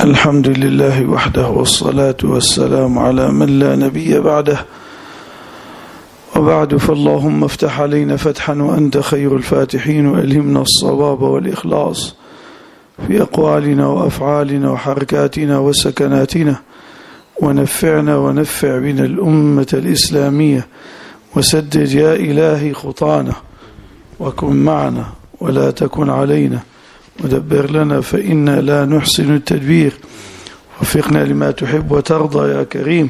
الحمد لله وحده، والصلاة والسلام على من لا نبي بعده. وبعد، فاللهم افتح علينا فتحا وأنت خير الفاتحين، وألهمنا الصواب والإخلاص في أقوالنا وأفعالنا وحركاتنا وسكناتنا، ونفعنا ونفع بنا الأمة الإسلامية، وسدد يا إلهي خطانا، وكن معنا ولا تكن علينا، ودبر لنا فإنا لا نحسن التدبير، وفقنا لما تحب وترضى يا كريم.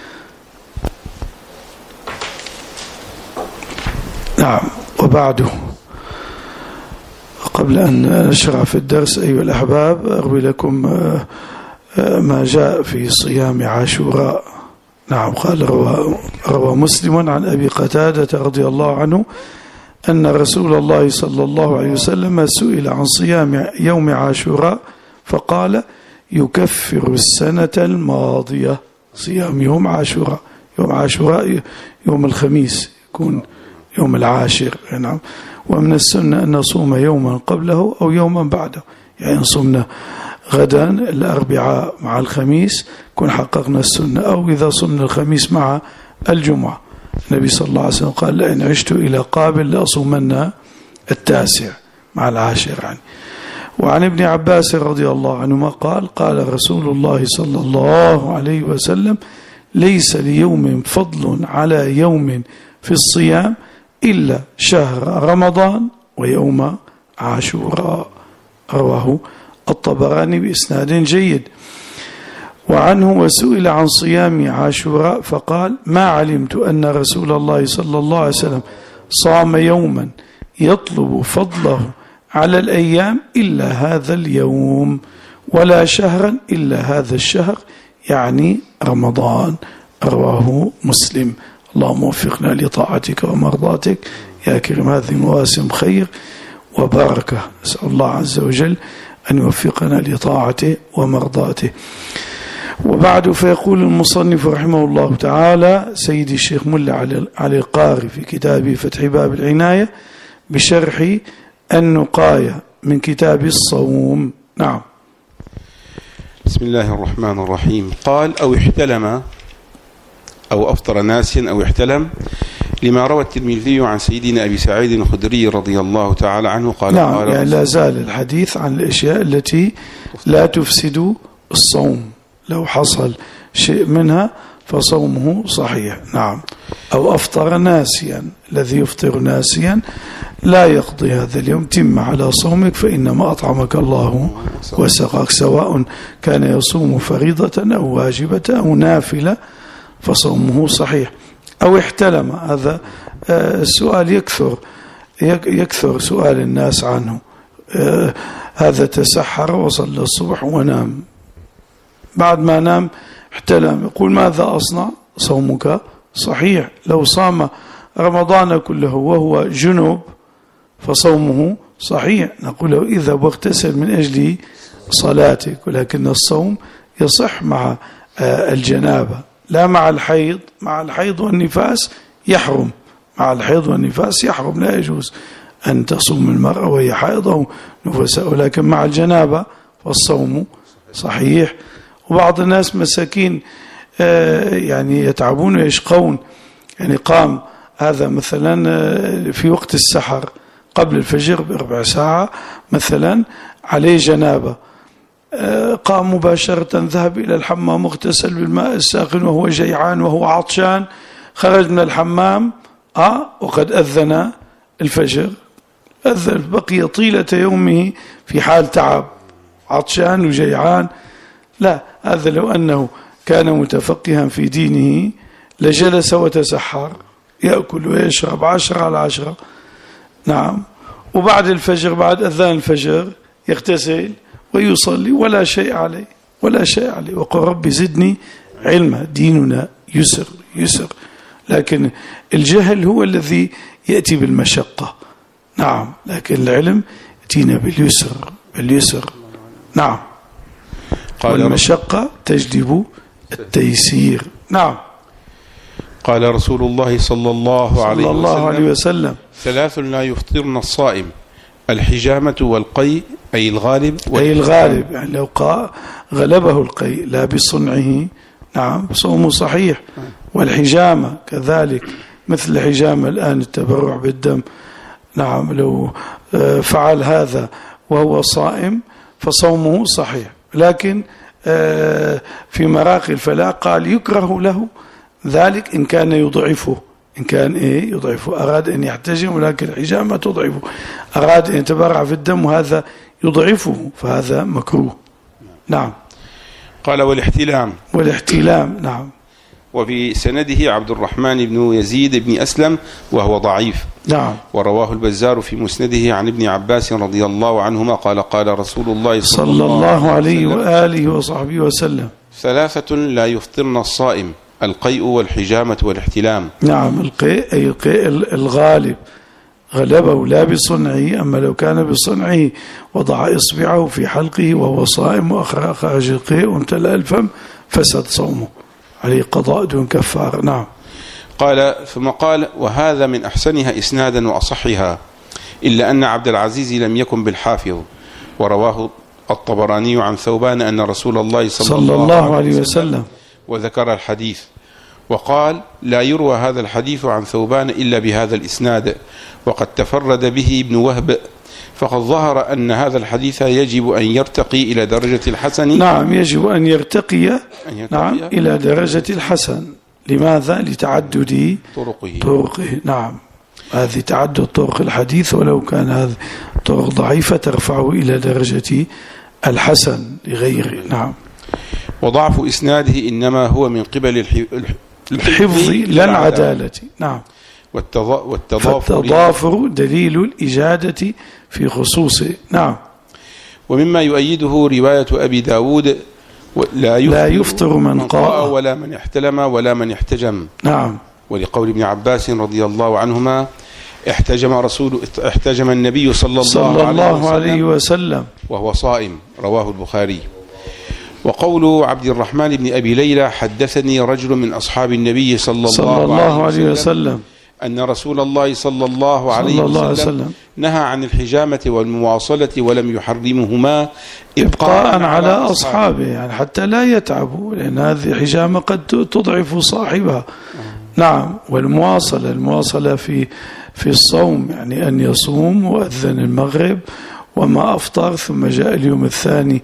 نعم، وبعده، قبل أن نشرع في الدرس أيها الأحباب، أروي لكم ما جاء في صيام عاشوراء. نعم، قال روى مسلم عن أبي قتادة رضي الله عنه أن رسول الله صلى الله عليه وسلم سئل عن صيام يوم عاشوراء فقال: يكفر السنة الماضية. صيام يوم عاشوراء، يوم عاشوراء يوم الخميس، يكون يوم العاشر. نعم، ومن السنة أن نصوم يوما قبله أو يوما بعده، يعني صمنا غدا الأربعاء مع الخميس كن حققنا السنة، أو إذا صمنا الخميس مع الجمعة. النبي صلى الله عليه وسلم قال: لئن عشت إلى قابل لأصومن التاسع مع العاشر يعني. وعن ابن عباس رضي الله عنهما قال: قال رسول الله صلى الله عليه وسلم: ليس ليوم فضل على يوم في الصيام إلا شهر رمضان ويوم عاشوراء. رواه الطبراني بإسناد جيد. وعنه: وسئل عن صيام عاشوراء فقال: ما علمت أن رسول الله صلى الله عليه وسلم صام يوما يطلب فضله على الأيام إلا هذا اليوم، ولا شهرا إلا هذا الشهر، يعني رمضان. رواه مسلم. اللهم وفقنا لطاعتك ومرضاتك يا كريم. هذه مواسم خير وبركة، نسأل الله عز وجل أن يوفقنا لطاعته ومرضاته. وبعد، فيقول المصنف رحمه الله تعالى سيدي الشيخ ملا علي القاري في كتابه فتح باب العناية بشرح النقاية من كتاب الصوم. نعم. بسم الله الرحمن الرحيم. قال: أو احتلم أو أفطر ناسيا أو احتلم، لما روى الترمذي عن سيدنا أبي سعيد الخدري رضي الله تعالى عنه قال: نعم، قال يعني لا زال الحديث عن الأشياء التي لا تفسد الصوم، لو حصل شيء منها فصومه صحيح. نعم. أو أفطر ناسيا، الذي يفطر ناسيا لا يقضي هذا اليوم، تم على صومك فإنما أطعمك الله وسقاك، سواء كان يصوم فريضة أو واجبة أو نافلة فصومه صحيح. أو احتلم، هذا السؤال يكثر سؤال الناس عنه. هذا تسحر وصلى الصبح ونام، بعد ما نام احتلم، يقول: ماذا أصنع؟ صومك صحيح. لو صام رمضان كله وهو جنوب فصومه صحيح. نقول له: إذا واغتسل من أجل صلاتك، ولكن الصوم يصح مع الجنابة، لا مع الحيض. مع الحيض والنفاس يحرم، مع الحيض والنفاس يحرم، لا يجوز أن تصوم المرأة وهي حائض أو نفساء، ولكن مع الجنابة فالصوم صحيح. وبعض الناس مساكين يعني يتعبون ويشقون، يعني قام هذا مثلا في وقت السحر قبل الفجر بربع ساعة مثلا، عليه جنابة، قام مباشرة، ذهب إلى الحمام، اغتسل بالماء الساخن وهو جيعان وهو عطشان، خرج من الحمام وقد أذن الفجر، بقي طيلة يومه في حال تعب، عطشان وجيعان. لا، هذا لو أنه كان متفقها في دينه لجلس وتسحر، يأكل ويشرب 10 على 10. نعم. وبعد الفجر، بعد أذان الفجر، يغتسل ويصلي ولا شيء عليه، ولا شيء عليه. وقل رب زدني علما. ديننا يسر يسر، لكن الجهل هو الذي يأتي بالمشقة. نعم، لكن العلم يأتينا باليسر. نعم، والمشقة تجلب التيسير. نعم. قال رسول الله صلى الله عليه وسلم: 3 لا يفطرن الصائم: الحجامة والقيء أي الغالب أي الغالب، يعني لو غلبه القيء لا بصنعه نعم صومه صحيح. والحجامة كذلك مثل الحجامة الآن التبرع بالدم، نعم لو فعل هذا وهو صائم فصومه صحيح. لكن في مراقي الفلاح قال يكره له ذلك إن كان يضعفه، إن كان يضعفه، أراد أن يحتجم ولكن الحجامة تضعفه، أراد أن يتبرع في الدم وهذا يضعفه فهذا مكروه. نعم. قال والاحتلام نعم. وفي سنده عبد الرحمن بن يزيد بن أسلم وهو ضعيف. نعم. ورواه البزار في مسنده عن ابن عباس رضي الله عنهما قال رسول الله صلى الله عليه وآله وصحبه وسلم: 3 لا يفطرن الصائم: القيء والحجامة والاحتلام. نعم. القيء أي القيء الغالب غلبه لا بصنعه، أما لو كان بصنعه وضع إصبعه في حلقه وهو صائم وأخرج القيء وامتلأ الفم فسد صومه، عليه قضاء دون كفار. نعم. ثم قال: وهذا من أحسنها إسنادا وأصحها، إلا أن عبد العزيز لم يكن بالحافظ. ورواه الطبراني عن ثوبان أن رسول الله صلى الله عليه وسلم وذكر الحديث، وقال: لا يروى هذا الحديث عن ثوبان إلا بهذا الإسناد، وقد تفرد به ابن وهب، فقد ظهر أن هذا الحديث يجب أن يرتقي إلى درجة الحسن. نعم، يجب أن يرتقي نعم إلى درجة الحسن. لماذا؟ لتعدد طرقه. نعم، هذه تعدد طرق الحديث، ولو كان هذه طرق ضعيفة ترفعه إلى درجة الحسن لغيره. نعم. وضعف إسناده إنما هو من قبل الحفظ لا العدالة. نعم. والتضافر دليل الإجادة في خصوصه. نعم. ومما يؤيده رواية أبي داود: لا يفطر من قاء ولا من احتلم ولا من احتجم. نعم. ولقول ابن عباس رضي الله عنهما: احتجم النبي صلى الله عليه وسلم وهو صائم. رواه البخاري. وقول عبد الرحمن بن أبي ليلى: حدثني رجل من أصحاب النبي صلى الله عليه وسلم أن رسول الله صلى الله عليه وسلم نهى عن الحجامة والمواصلة ولم يحرمهما إبقاء على أصحابه، يعني حتى لا يتعبوا، لأن هذه حجامة قد تضعف صاحبها. نعم. المواصلة في الصوم، يعني أن يصوم وأذن المغرب وما أفطر ثم جاء اليوم الثاني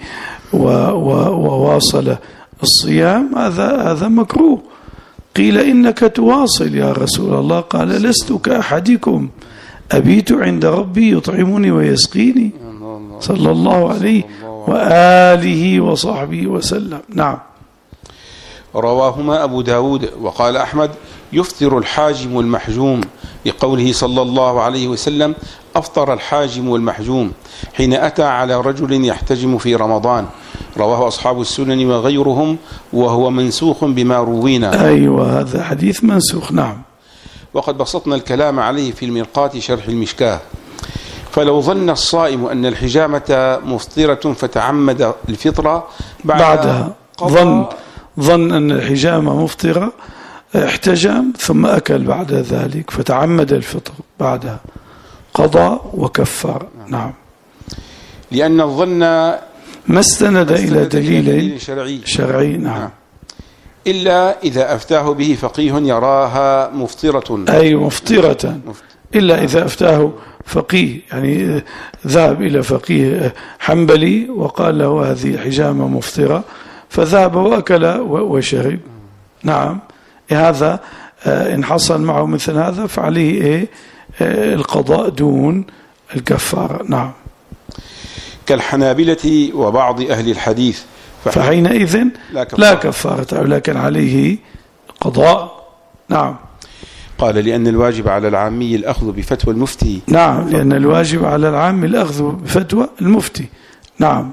وواصل الصيام، هذا مكروه. قيل: إنك تواصل يا رسول الله؟ قال: لست كأحدكم، أبيت عند ربي يطعمني ويسقيني، صلى الله عليه وآله وصحبه وسلم. نعم. رواهما أبو داود. وقال أحمد: يفطر الحاجم والمحجوم، لقوله صلى الله عليه وسلم: أفطر الحاجم والمحجوم حين أتى على رجل يحتجم في رمضان. رواه أصحاب السنن وغيرهم، وهو منسوخ بما روينا. أيوة، هذا حديث منسوخ. نعم. وقد بسطنا الكلام عليه في المرقاة شرح المشكاة. فلو ظن الصائم أن الحجامة مفطرة فتعمد الفطرة بعدها ظن أن الحجامة مفطرة، احتجم ثم أكل بعد ذلك فتعمد الفطر، بعدها قضى وكفر. نعم. لأن الظن ما استند إلى دليل شرعي. نعم. إلا إذا أفتاه به فقيه يراها مفطرة. أي مفطرة، إلا إذا أفتاه فقيه، يعني ذهب إلى فقيه حنبلي وقال له هذه حجامة مفطرة، فذهب وأكل وشرب. نعم. هذا إن حصل معه مثل هذا فعليه القضاء دون الكفارة. نعم. كالحنابلة وبعض أهل الحديث، فحينئذ لا كفارة، لكن عليه قضاء. نعم. قال: لأن الواجب على العامي الأخذ بفتوى المفتي. نعم، لأن الواجب على العام الأخذ بفتوى المفتي. نعم.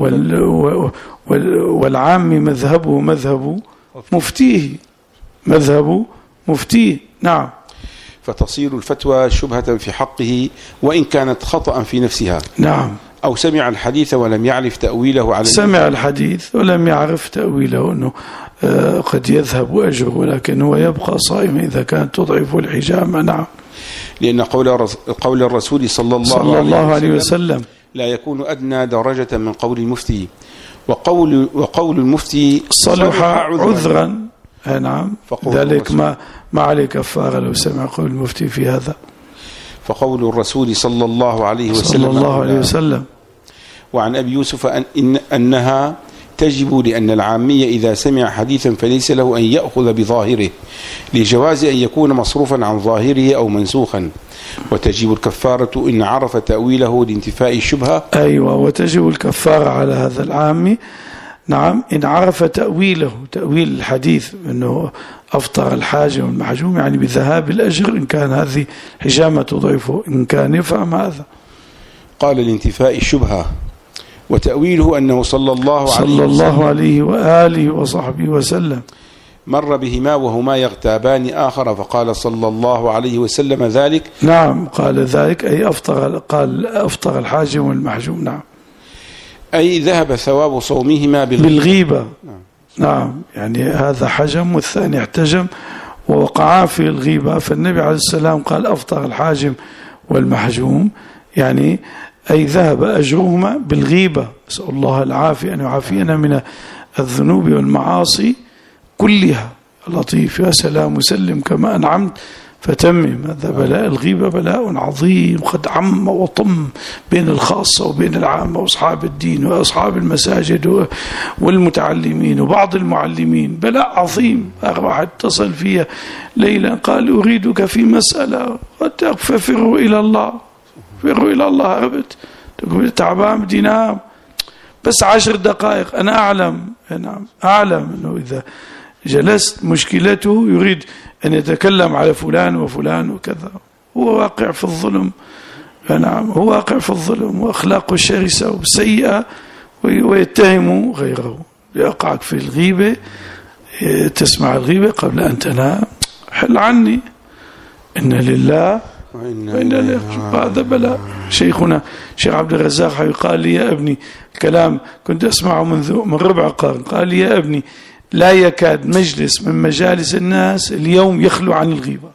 والعام مذهبه مذهب مفتيه. نعم. فتصير الفتوى شبهة في حقه وإن كانت خطأ في نفسها. نعم. أو سمع الحديث ولم يعرف تأويله على سمع الحديث ولم يعرف تأويله أنه قد يذهب أجره ولكن هو يبقى صائما إذا كانت تضعف الحجامة. نعم. لأن قول الرسول صلى الله عليه وسلم لا يكون أدنى درجة من قول المفتي، وقول المفتي صلح عذرا. نعم. ذلك ما عليه كفارة لو سمع قول المفتي في هذا. فقول الرسول صلى الله عليه وسلم وعن أبي يوسف أنها تجب، لأن العامية إذا سمع حديثا فليس له أن يأخذ بظاهره لجواز أن يكون مصروفا عن ظاهره أو منسوخا، وتجب الكفارة إن عرف تأويله لانتفاء الشبهة. أيوة، وتجب الكفارة على هذا العامي. نعم، إن عرف تأويله، تأويل الحديث أنه أفطر الحاجم والمحجوم يعني بذهاب الأجر، إن كان هذه حجامة تضعفه، إن كان يفهم هذا. قال لانتفاء الشبهة، وتأويله أنه صلى الله عليه وآله وصحبه وسلم مر بهما وهما يغتابان آخر فقال صلى الله عليه وسلم ذلك. نعم، قال ذلك أي قال أفطر الحاجم والمحجوم. نعم، أي ذهب ثواب صومهما بالغيبة. نعم، يعني هذا حجم والثاني احتجم ووقعا في الغيبة، فالنبي عليه السلام قال أفطر الحاجم والمحجوم، يعني أي ذهب أجرهما بالغيبة. نسأل الله العافية أن يعافينا من الذنوب والمعاصي كلها. لطيف يا سلام وسلم كما أنعمت فتمم. هذا بلاء الغيبة بلاء عظيم قد عم وطم بين الخاصة وبين العامة وأصحاب الدين وأصحاب المساجد والمتعلمين وبعض المعلمين، بلاء عظيم. واحد اتصل فيها ليلا قال أريدك في مسألة ففروا إلى الله، فروا إلى الله. هربت تقول تعبان بدي نام بس 10 دقائق. أنا أعلم أنه إذا جلست مشكلته يريد أن يتكلم على فلان وفلان وكذا، هو واقع في الظلم. نعم، هو واقع في الظلم وأخلاقه الشرسة وسيئة، ويتهم غيره. يقعك في الغيبة، تسمع الغيبة قبل أن تنام، حل عني، إن لله وإن إليه. هذا بلاء. شيخنا شيخ عبد الرزاق قال لي يا ابني كلام كنت أسمعه من ربع قرن، قال لي يا ابني لا يكاد مجلس من مجالس الناس اليوم يخلو عن الغيبة.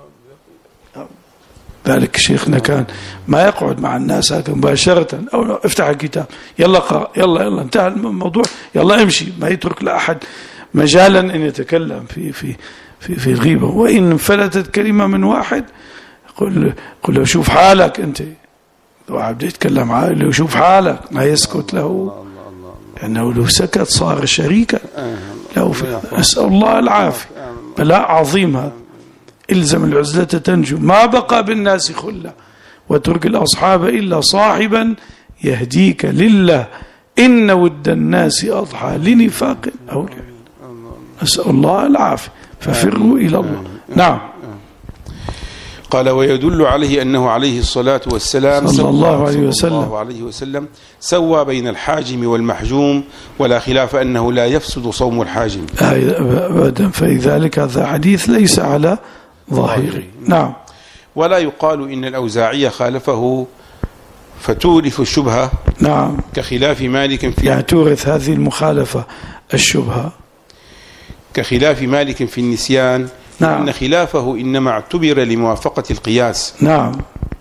ذلك شيخنا كان ما يقعد مع الناس هكذا مباشرة، أو افتح الكتاب يلا قرأ، يلا انتهى الموضوع، يلا امشي، ما يترك لأحد مجالا أن يتكلم في الغيبة. وإن فلتت كلمة من واحد قل له شوف حالك أنت. واحد بده يتكلم له شوف حالك، ما يسكت له، لأنه لو سكت صار شريكا له. أسأل الله العافية. بلاء عظيم هذا. إلزم العزلة تنجو، ما بقى بالناس خلة، وترك الأصحاب إلا صاحبا يهديك لله، إن ود الناس أضحى لنفاق أو أسأل الله العافية. ففروا إلى الله. نعم. قال ويدل عليه أنه عليه الصلاة والسلام صلى الله عليه وسلم سوى بين الحاجم والمحجوم، ولا خلاف أنه لا يفسد صوم الحاجم أبدا. فلذلك هذا حديث ليس على ظاهره. نعم. ولا يقال إن الأوزاعي خالفه فتورث الشبهة. نعم، كخلاف مالك في يعني تورث هذه المخالفة الشبهة، كخلاف مالك في النسيان. نعم. إن خلافه إنما اعتبر لموافقة القياس. نعم.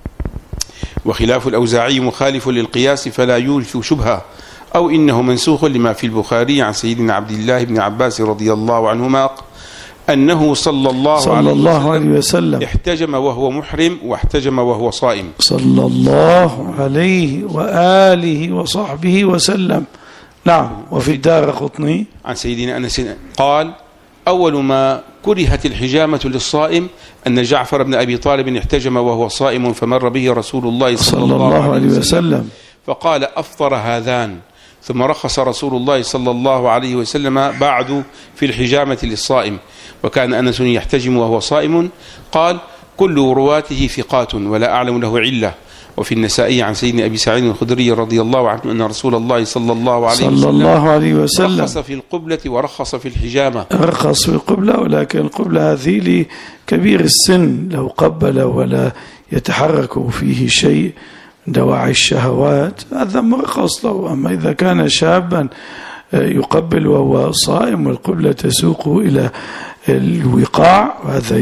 وخلاف الأوزاعي مخالف للقياس فلا يورث شبهة، أو إنه منسوخ لما في البخاري عن سيدنا عبد الله بن عباس رضي الله عنهما أنه صلى الله عليه وسلم احتجم وهو محرم واحتجم وهو صائم. صلى الله عليه وآله وصحبه وسلم. نعم. وفي الدارقطني عن سيدنا أنس قال أول ما كرهت الحجامة للصائم أن جعفر بن أبي طالب احتجم وهو صائم فمر به رسول الله صلى الله عليه وسلم فقال أفطر هذان، ثم رخص رسول الله صلى الله عليه وسلم بعد في الحجامة للصائم، وكان أنس يحتجم وهو صائم. قال كل رواته ثقات ولا أعلم له علة. وفي النسائي عن سيدنا أبي سعيد الخدري رضي الله عنه أن رسول الله صلى الله عليه وسلم رخص في القبلة ورخص في الحجامة. رخص في القبلة، ولكن القبلة هذه لكبير السن، لو قبل ولا يتحرك فيه شيء دواعي الشهوات هذا مرخص له. أما إذا كان شابا يقبل وهو صائم والقبلة تسوقه إلى الوقاع هذا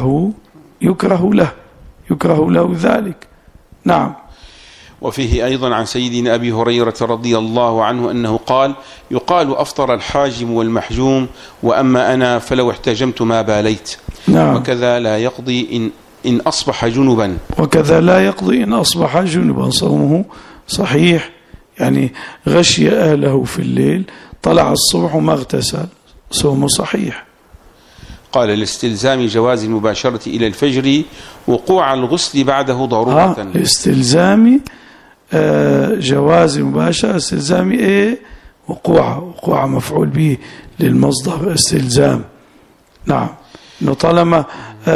يكره له ذلك. نعم. وفيه أيضا عن سيدنا أبي هريرة رضي الله عنه أنه قال: يقال أفطر الحاجم والمحجوم، وأما أنا فلو احتجمت ما باليت. نعم. وكذا لا يقضي إن أصبح جنبا. وكذا لا يقضي إن أصبح جنبا، صومه صحيح. يعني غشي أهله في الليل طلع الصبح وما اغتسل، صومه صحيح. قال: لاستلزام جواز المباشرة إلى الفجر وقوع الغسل بعده ضرورة. لاستلزام جواز المباشرة، استلزام إيه؟ وقوع مفعول به للمصدر استلزام. نعم. طالما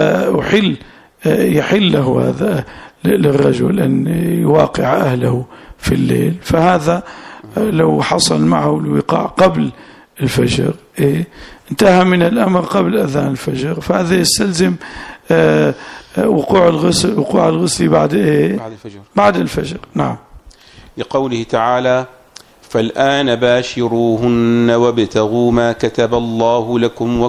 يحل له هذا للرجل أن يواقع أهله في الليل، فهذا لو حصل معه الوقاع قبل الفجر انتهى من الأمر قبل أذان الفجر، فهذا يستلزم وقوع الغسل بعد بعد الفجر. نعم. لقوله تعالى: فالآن باشروهن وابتغوا ما كتب الله لكم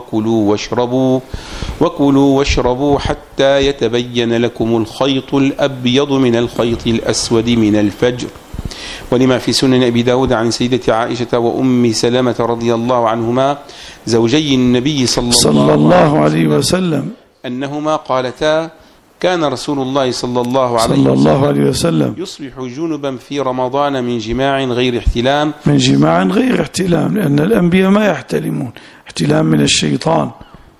وكلوا واشربوا حتى يتبين لكم الخيط الأبيض من الخيط الأسود من الفجر. ولما في سنن أبي داود عن سيدة عائشة وأم سلمة رضي الله عنهما زوجي النبي صلى الله عليه وسلم أنهما قالتا: كان رسول الله صلى الله عليه وسلم يصبح جنبا في رمضان من جماع غير احتلام. لأن الأنبياء ما يحتلمون، احتلام من الشيطان.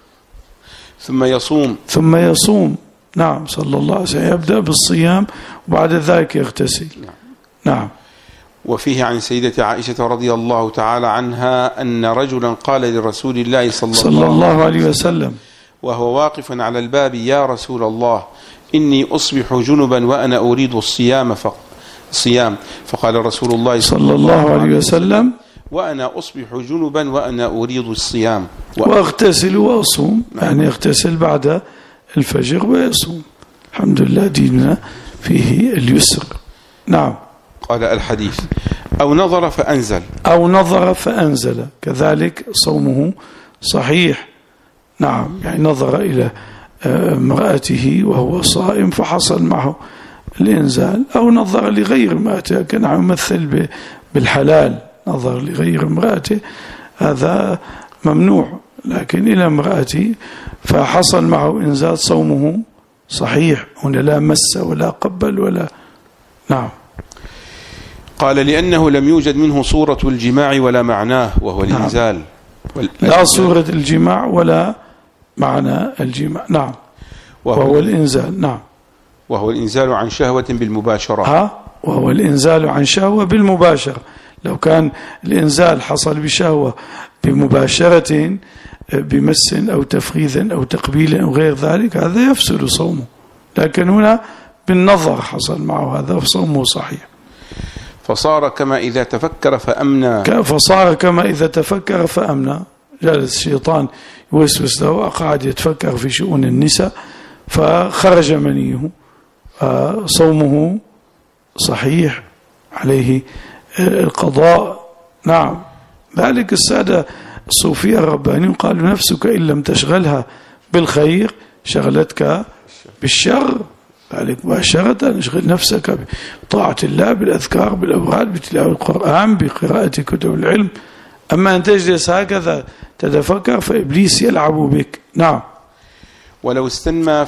ثم يصوم. نعم. صلى الله عليه وسلم يبدأ بالصيام وبعد ذلك يغتسل. نعم. وفيه عن سيدة عائشة رضي الله تعالى عنها أن رجلا قال لرسول الله صلى الله عليه وسلم وهو واقف على الباب: يا رسول الله، إني أصبح جنبا وأنا أريد الصيام فقال رسول الله صلى الله عليه وسلم: وأنا أصبح جنبا وأنا أريد الصيام وأغتسل وأصوم. يعني يغتسل بعد الفجر ويصوم. الحمد لله ديننا فيه اليسر. نعم. قال الحديث: أو نظر فأنزل كذلك صومه صحيح. نعم. يعني نظر إلى امرأته وهو صائم فحصل معه الإنزال، أو نظر لغير امرأته، كان يمثل بالحلال، نظر لغير امرأته هذا ممنوع، لكن إلى امرأته فحصل معه إنزال، صومه صحيح. هنا لا مس ولا قبل ولا. نعم. قال: لأنه لم يوجد منه صورة الجماع ولا معناه وهو الإنزال. لا صورة الجماع ولا معنى الجماع. نعم. وهو الإنزال. نعم. وهو الإنزال عن شهوة بالمباشرة. وهو الإنزال عن شهوة بالمباشرة. لو كان الإنزال حصل بشهوة بمباشرة بمس أو تفخيذ أو تقبيل أو غير ذلك هذا يفسد صومه، لكن هنا بالنظر حصل معه هذا فصومه صحيح. فصار كما إذا تفكر فأمنى. جالس الشيطان يوسوس له، قاعد يتفكر في شؤون النساء فخرج منيه، صومه صحيح، عليه القضاء. نعم. ذلك السادة الصوفية الربانيين قالوا: نفسك إن لم تشغلها بالخير شغلتك بالشر. ذلك مباشرة اشغل نفسك بطاعة الله، بالأذكار، بالأوراد، بتلاوة القرآن، بقراءة كتب العلم. أما أن تجلس هكذا تتفكر فإبليس يلعب بك. نعم. ولو استمنى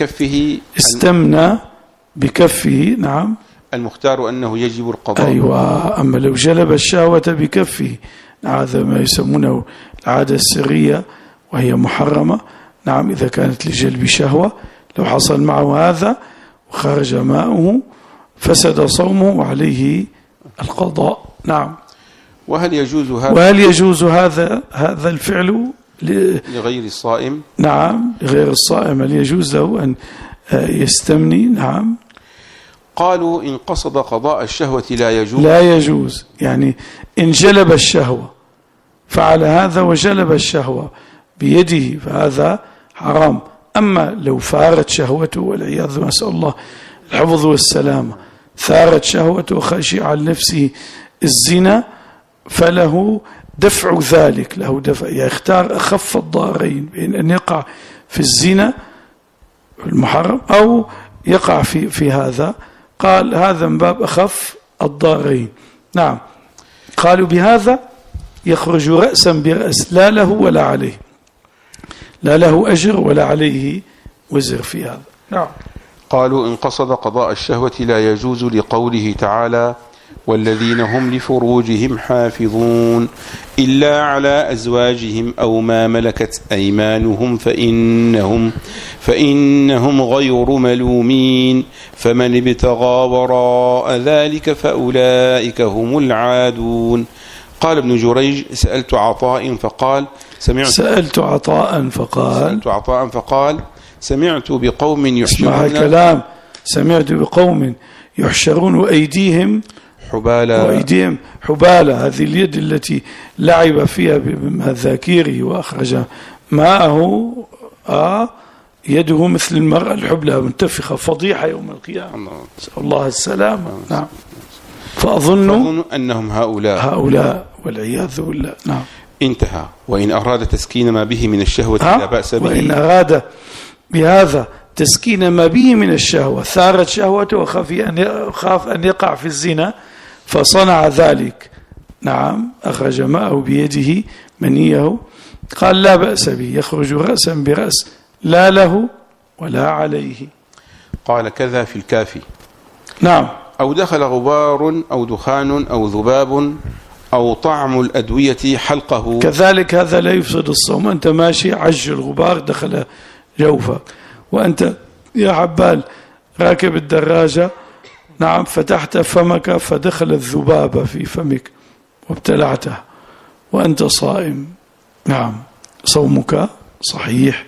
بكفه. نعم. المختار أنه يجب القضاء. أيوة. أما لو جلب الشهوة بكفه، هذا ما يسمونه العادة السرية وهي محرمة. نعم. إذا كانت لجلب شهوة، لو حصل معه هذا وخرج ماؤه فسد صومه وعليه القضاء. نعم. وهل يجوز هذا الفعل لغير الصائم؟ نعم. لغير الصائم هل يجوز له أن يستمني؟ نعم. قالوا: إن قصد قضاء الشهوة لا يجوز. يعني إن جلب الشهوة فعل هذا وجلب الشهوة بيده فهذا حرام. أما لو فارت شهوته والعياذ، نسأل الله الحفظ والسلامة، ثارت شهوته وخشي عن نفسه الزنا فله دفع ذلك، له دفع، يختار أخف الضارين بين أن يقع في الزنا المحرم أو يقع في هذا. قال هذا من باب أخف الضارين. نعم. قالوا بهذا يخرج رأسا برأس، لا له ولا عليه، لا له أجر ولا عليه وزر في هذا. نعم. قالوا إن قصد قضاء الشهوة لا يجوز لقوله تعالى والذين هم لفروجهم حافظون إلا على أزواجهم أو ما ملكت أيمانهم فإنهم غير ملومين فمن ابتغى وراء ذلك فأولئك هم العادون. قال ابن جريج سألت عطاء فقال سمعت بقوم يحشرون. اسمع كلام، سمعت بقوم يحشرون وأيديهم حبالة، هذه اليد التي لعب فيها بمذاكيره وأخرج ماءه، يده مثل المرأة الحبلى منتفخة، فضيحة يوم القيامة، نسأل الله السلامة. نعم. فأظن أنهم هؤلاء والعياذ بالله. نعم. انتهى. وإن أراد تسكين ما به من الشهوة لا بأس به. وإن أراد بهذا تسكين ما به من الشهوة، ثارت شهوته وخاف أن يقع في الزنا فصنع ذلك. نعم. أخرج ماءه بيده منيه، قال لا بأس به، يخرج رأسا برأس، لا له ولا عليه. قال كذا في الكافي. نعم. أو دخل غبار أو دخان أو ذباب أو طعم الأدوية حلقه، كذلك هذا لا يفسد الصوم. أنت ماشي عج الغبار دخل جوفك، وأنت يا عبال راكب الدراجة، نعم، فتحت فمك فدخل الذبابة في فمك وابتلعته وأنت صائم، نعم، صومك صحيح.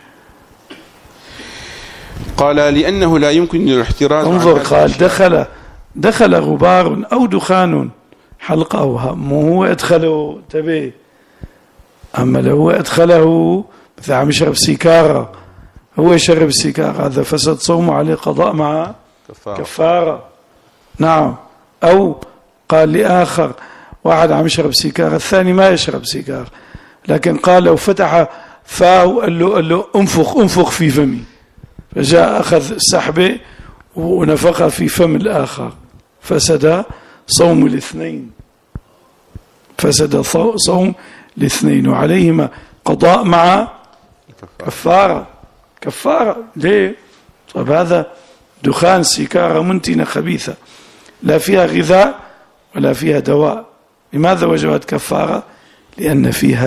قال لأنه لا يمكن الاحتراز. انظر، قال دخل غبار أو دخان حلقه، مو هو أدخله تبي، أما لو هو أدخله مثل عم يشرب سيكارة، هو يشرب سيكارة، هذا فسد صومه، عليه قضاء مع كفارة. نعم. أو قال لآخر، واحد عم يشرب سيكارة، الثاني ما يشرب سيكارة، لكن قال لو فتح فاه قال له انفخ في فمي، فجاء أخذ سحبه ونفخ في فم الآخر، فسد صوم الاثنين، فسد صوم الاثنين، وعليهما قضاء مع كفارة. ليه؟ طب هذا دخان سيكارة منتنة خبيثة، لا فيها غذاء ولا فيها دواء، لماذا وجبت كفارة؟ لأن فيها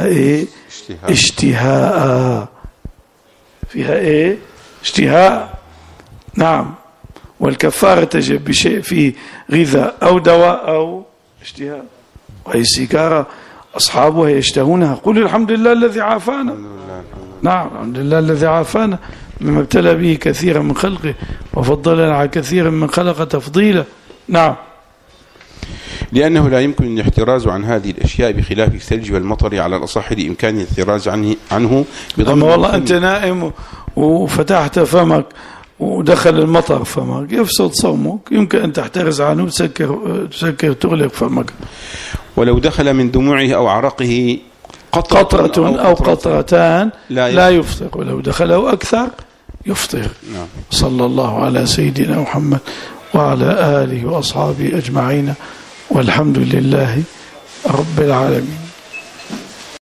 اشتهاء، فيها اشتهاء. نعم. والكفارة تجب بشيء فيه غذاء أو دواء أو اشتهاء، وهي السيكارة أصحابها يشتهونها. قل الحمد لله الذي عافانا. نعم، الحمد لله الذي عافانا مما ابتلى به كثيرا من خلقه وفضلنا على كثير من خلق تفضيلا. نعم. لأنه لا يمكن الاحتراز عن هذه الأشياء بخلاف الثلج والمطر على الأصح لإمكان الاحتراز عنه بضم. والله أنت نائم وفتحت فمك ودخل المطر فمك، يفسد صومك، يمكن أن تحترز عنه تسكر تغلق فمك. ولو دخل من دموعه أو عرقه قطرة أو قطرتان لا يفطر، ولو دخله أكثر يفطر. نعم. صلى الله على سيدنا محمد وعلى آله وأصحابه أجمعين، والحمد لله رب العالمين.